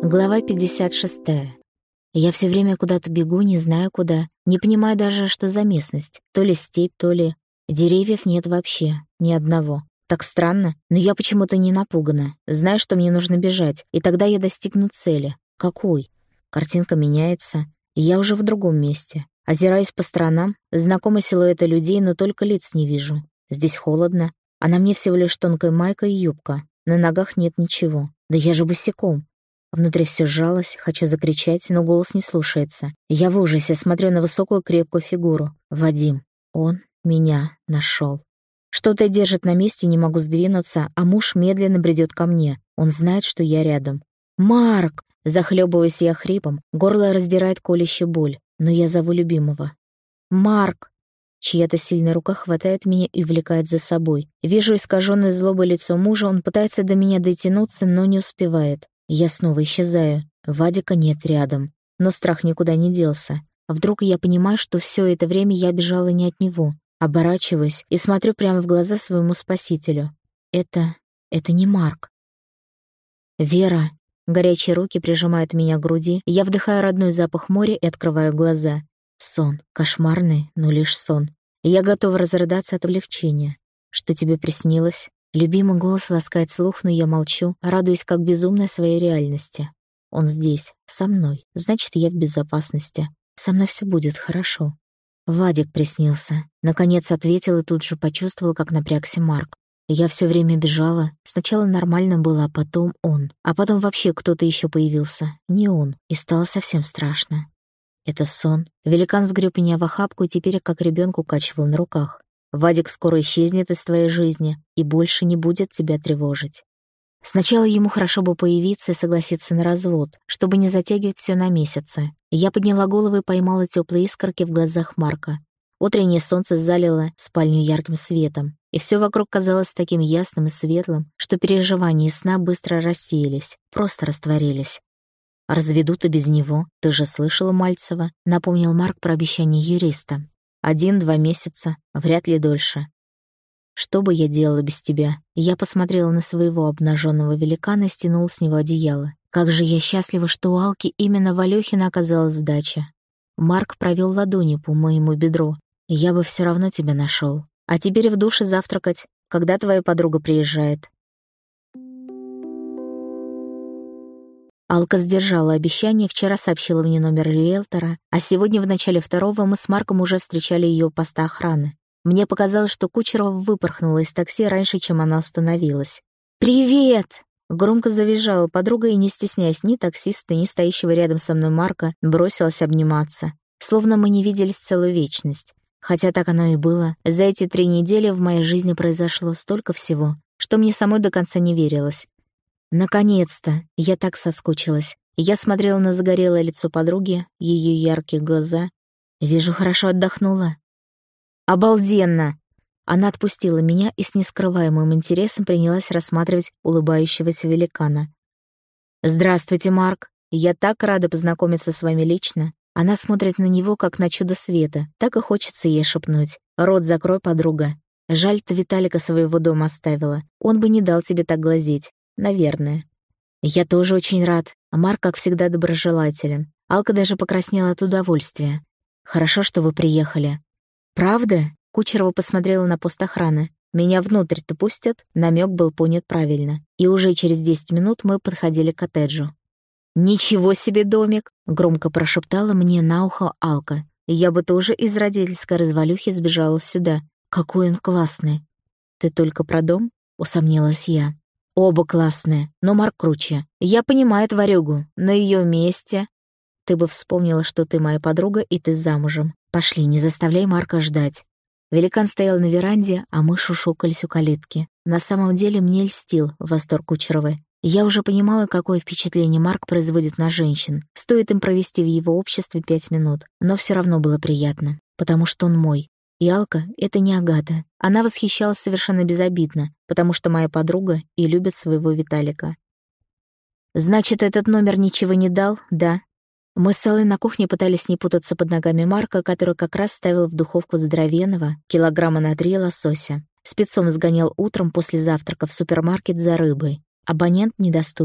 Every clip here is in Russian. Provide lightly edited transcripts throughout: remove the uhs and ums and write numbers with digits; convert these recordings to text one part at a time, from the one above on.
Глава 56. Я все время куда-то бегу, не знаю куда, не понимаю даже, что за местность. То ли степь, то ли... Деревьев нет вообще, ни одного. Так странно, но я почему-то не напугана. Знаю, что мне нужно бежать, и тогда я достигну цели. Какой? Картинка меняется, и я уже в другом месте. Озираюсь по сторонам, знакомы силуэты людей, но только лиц не вижу. Здесь холодно, а на мне всего лишь тонкая майка и юбка. На ногах нет ничего. Да я же босиком. Внутри все сжалось, хочу закричать, но голос не слушается. Я в ужасе смотрю на высокую крепкую фигуру. Вадим. Он меня нашел. Что-то держит на месте, не могу сдвинуться, а муж медленно бредет ко мне. Он знает, что я рядом. «Марк!» Захлебываюсь я хрипом, горло раздирает колющая боль, но я зову любимого. «Марк!» Чья-то сильная рука хватает меня и увлекает за собой. Вижу искаженное злобой лицо мужа, он пытается до меня дотянуться, но не успевает. Я снова исчезаю. Вадика нет рядом. Но страх никуда не делся. Вдруг я понимаю, что все это время я бежала не от него. Оборачиваюсь и смотрю прямо в глаза своему спасителю. Это не Марк. Вера. Горячие руки прижимают меня к груди. Я вдыхаю родной запах моря и открываю глаза. Сон. Кошмарный, но лишь сон. И я готова разрыдаться от облегчения. Что тебе приснилось? Любимый голос ласкает слух, но я молчу, радуясь как безумной своей реальности. Он здесь, со мной, значит, я в безопасности. Со мной все будет хорошо. Вадик приснился. Наконец ответил и тут же почувствовал, как напрягся Марк. Я все время бежала. Сначала нормально было, а потом он. А потом вообще кто-то еще появился. Не он. И стало совсем страшно. Это сон. Великан сгреб меня в охапку и теперь как ребенка укачивал на руках. Вадик скоро исчезнет из твоей жизни и больше не будет тебя тревожить. Сначала ему хорошо бы появиться и согласиться на развод, чтобы не затягивать все на месяцы. Я подняла голову и поймала теплые искорки в глазах Марка. Утреннее солнце залило спальню ярким светом, и все вокруг казалось таким ясным и светлым, что переживания и сна быстро рассеялись, просто растворились. «Разведут и без него, ты же слышала Мальцева», — напомнил Марк про обещание юриста. 1-2 месяца, вряд ли дольше. Что бы я делала без тебя? Я посмотрела на своего обнаженного великана и стянула с него одеяло. Как же я счастлива, что у Алки именно в Алёхина оказалась сдача. Марк провел ладонью по моему бедру. Я бы все равно тебя нашел. А теперь в душе завтракать, когда твоя подруга приезжает. Алка сдержала обещание, вчера сообщила мне номер риэлтора, а сегодня в начале 2-го мы с Марком уже встречали ее у поста охраны. Мне показалось, что Кучерова выпорхнула из такси раньше, чем она остановилась. «Привет!» Громко завизжала подруга и, не стесняясь ни таксиста, ни стоящего рядом со мной Марка, бросилась обниматься. Словно мы не виделись целую вечность. Хотя так оно и было. За эти 3 недели в моей жизни произошло столько всего, что мне самой до конца не верилось. Наконец-то! Я так соскучилась. Я смотрела на загорелое лицо подруги, ее яркие глаза. Вижу, хорошо отдохнула. Обалденно! Она отпустила меня и с нескрываемым интересом принялась рассматривать улыбающегося великана. «Здравствуйте, Марк. Я так рада познакомиться с вами лично». Она смотрит на него, как на чудо света. Так и хочется ей шепнуть. «Рот закрой, подруга. Жаль, ты Виталика своего дома оставила. Он бы не дал тебе так глазеть. Наверное». «Я тоже очень рад». Марк, как всегда, доброжелателен. Алка даже покраснела от удовольствия. «Хорошо, что вы приехали». «Правда?» — Кучерова посмотрела на пост охраны. «Меня внутрь-то пустят?» Намек был понят правильно. И уже через 10 минут мы подходили к коттеджу. «Ничего себе домик!» — громко прошептала мне на ухо Алка. «Я бы тоже из родительской развалюхи сбежала сюда. Какой он классный!» «Ты только про дом?» — усомнилась я. «Оба классные, но Марк круче. Я понимаю тварюгу. На ее месте...» «Ты бы вспомнила, что ты моя подруга, и ты замужем. Пошли, не заставляй Марка ждать». Великан стоял на веранде, а мы шушукались у калитки. На самом деле мне льстил восторг Кучеровой. Я уже понимала, какое впечатление Марк производит на женщин. Стоит им провести в его обществе 5 минут. Но все равно было приятно, потому что он мой. И Алка — это не Агата. Она восхищалась совершенно безобидно, потому что моя подруга и любит своего Виталика. «Значит, этот номер ничего не дал, да?» Мы с Аллой на кухне пытались не путаться под ногами Марка, который как раз ставил в духовку здоровенного, килограмма на 3 лосося. Спецом сгонял утром после завтрака в супермаркет за рыбой. Абонент недоступен.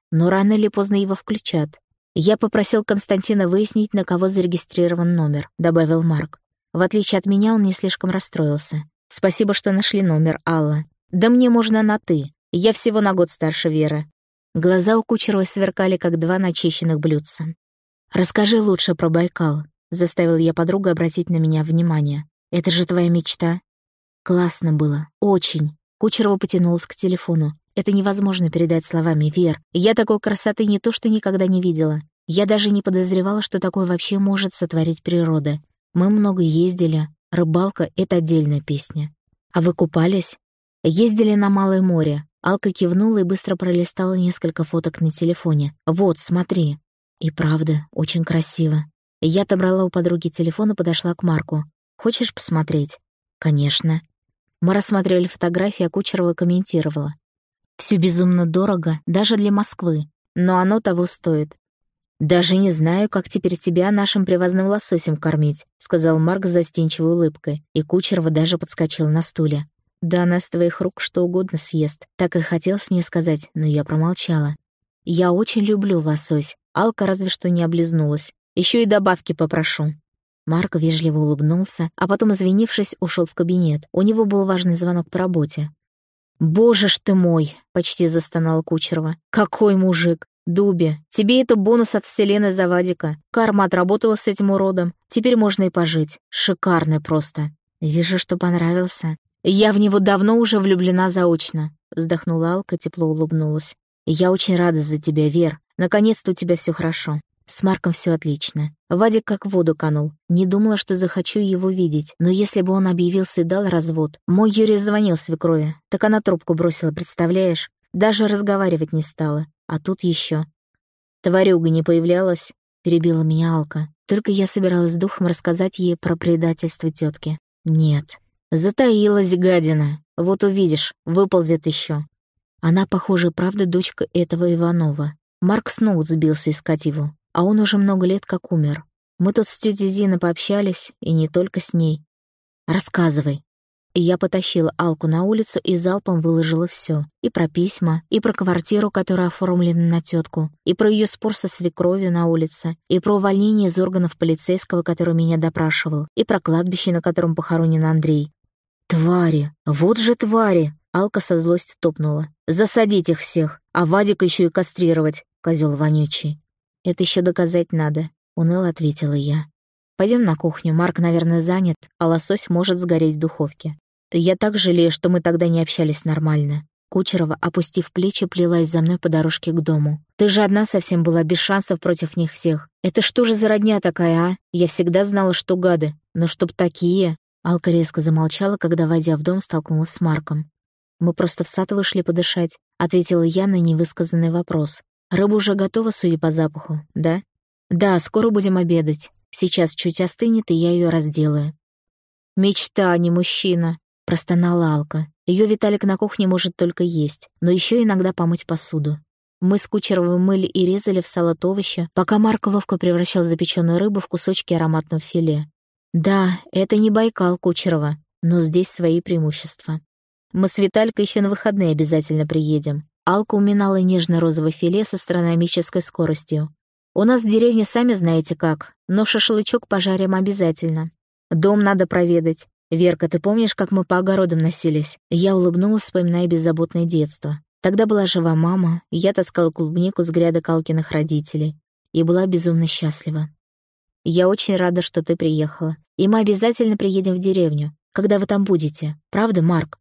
но рано или поздно его включат. «Я попросил Константина выяснить, на кого зарегистрирован номер», — добавил Марк. В отличие от меня, он не слишком расстроился. «Спасибо, что нашли номер, Алла. Да мне можно на «ты». Я всего на год старше Веры». Глаза у Кучеровой сверкали, как два начищенных блюдца. «Расскажи лучше про Байкал», — заставил я подругу обратить на меня внимание. «Это же твоя мечта?» «Классно было. Очень». Кучерова потянулась к телефону. «Это невозможно передать словами, Вер. Я такой красоты не то что никогда не видела. Я даже не подозревала, что такое вообще может сотворить природа. Мы много ездили. Рыбалка — это отдельная песня. А вы купались?» «Ездили на Малое море». Алка кивнула и быстро пролистала несколько фоток на телефоне. «Вот, смотри». И правда, очень красиво. Я отобрала у подруги телефон и подошла к Марку. «Хочешь посмотреть?» «Конечно». Мы рассматривали фотографии, а Кучерова комментировала. «Всё безумно дорого, даже для Москвы, но оно того стоит». «Даже не знаю, как теперь тебя нашим привозным лососем кормить», — сказал Марк с застенчивой улыбкой, и Кучерова даже подскочила на стуле. «Да она с твоих рук что угодно съест», — так и хотелось мне сказать, но я промолчала. «Я очень люблю лосось. Алка разве что не облизнулась. Ещё и добавки попрошу». Марк вежливо улыбнулся, а потом, извинившись, ушёл в кабинет. У него был важный звонок по работе. «Боже ж ты мой!» — почти застонала Кучерова. «Какой мужик! Дуби, тебе это бонус от вселенной за Вадика. Карма отработала с этим уродом. Теперь можно и пожить. Шикарный просто. Вижу, что понравился. Я в него давно уже влюблена заочно», — вздохнула Алка, тепло улыбнулась. «Я очень рада за тебя, Вер. Наконец-то у тебя всё хорошо. С Марком всё отлично. Вадик как в воду канул. Не думала, что захочу его видеть. Но если бы он объявился и дал развод... Мой Юрий звонил свекрови. Так она трубку бросила, представляешь? Даже разговаривать не стала. А тут ещё. «Тварюга не появлялась?» — перебила меня Алка. Только я собиралась с духом рассказать ей про предательство тётки. Нет. Затаилась гадина. Вот увидишь, выползет ещё. Она, похоже, правда дочка этого Иванова. Марк снова сбился искать его. А он уже много лет как умер. Мы тут с тётей Зиной пообщались, и не только с ней. Рассказывай». И я потащила Алку на улицу и залпом выложила всё. И про письма, и про квартиру, которая оформлена на тётку, и про её спор со свекровью на улице, и про увольнение из органов полицейского, который меня допрашивал, и про кладбище, на котором похоронен Андрей. «Твари! Вот же твари!» Алка со злостью топнула. «Засадить их всех, а Вадика ещё и кастрировать, козёл вонючий». «Это ещё доказать надо», — уныло ответила я. «Пойдём на кухню, Марк, наверное, занят, а лосось может сгореть в духовке». Я так жалею, что мы тогда не общались нормально. Кучерова, опустив плечи, плелась за мной по дорожке к дому. «Ты же одна совсем была, без шансов против них всех. Это что же за родня такая, а? Я всегда знала, что гады. Но чтоб такие...» Алка резко замолчала, когда, войдя в дом, столкнулась с Марком. «Мы просто в сад вышли подышать», — ответила я на невысказанный вопрос. «Рыба уже готова, судя по запаху, да?» «Да, скоро будем обедать. Сейчас чуть остынет, и я её разделаю». «Мечта, а не мужчина», — простонала Алка. Её Виталик на кухне может только есть, но ещё иногда помыть посуду. Мы с Кучеровым мыли и резали в салат овощи, пока Марк ловко превращал запечённую рыбу в кусочки ароматного филе. Да, это не Байкал, Кучерова, но здесь свои преимущества. Мы с Виталькой ещё на выходные обязательно приедем. Алка уминала нежно-розовое филе с астрономической скоростью. У нас в деревне сами знаете как, но шашлычок пожарим обязательно. Дом надо проведать. Верка, ты помнишь, как мы по огородам носились? Я улыбнулась, вспоминая беззаботное детство. Тогда была жива мама, и я таскала клубнику с грядок Алкиных родителей. И была безумно счастлива. Я очень рада, что ты приехала. И мы обязательно приедем в деревню, когда вы там будете. Правда, Марк?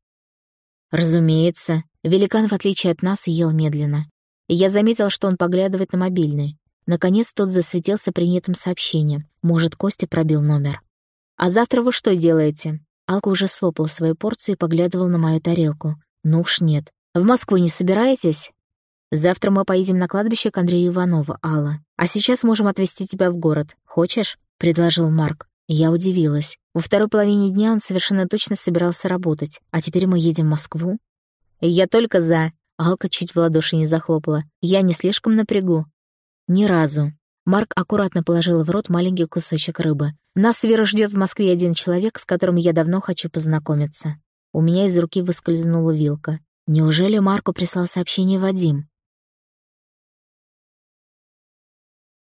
Разумеется. Великан, в отличие от нас, ел медленно. И я заметила, что он поглядывает на мобильный. Наконец тот засветился принятым сообщением. Может, Костя пробил номер. «А завтра вы что делаете?» Алка уже слопала свою порцию и поглядывала на мою тарелку. «Ну уж нет. В Москву не собираетесь?» «Завтра мы поедем на кладбище к Андрею Иванову, Алла. А сейчас можем отвезти тебя в город. Хочешь?» — предложил Марк. Я удивилась. Во второй половине дня он совершенно точно собирался работать. А теперь мы едем в Москву? «Я только за». Алка чуть в ладоши не захлопала. «Я не слишком напрягу?» «Ни разу». Марк аккуратно положил в рот маленький кусочек рыбы. «Нас с Верой ждёт в Москве один человек, с которым я давно хочу познакомиться». У меня из руки выскользнула вилка. Неужели Марку прислал сообщение Вадим?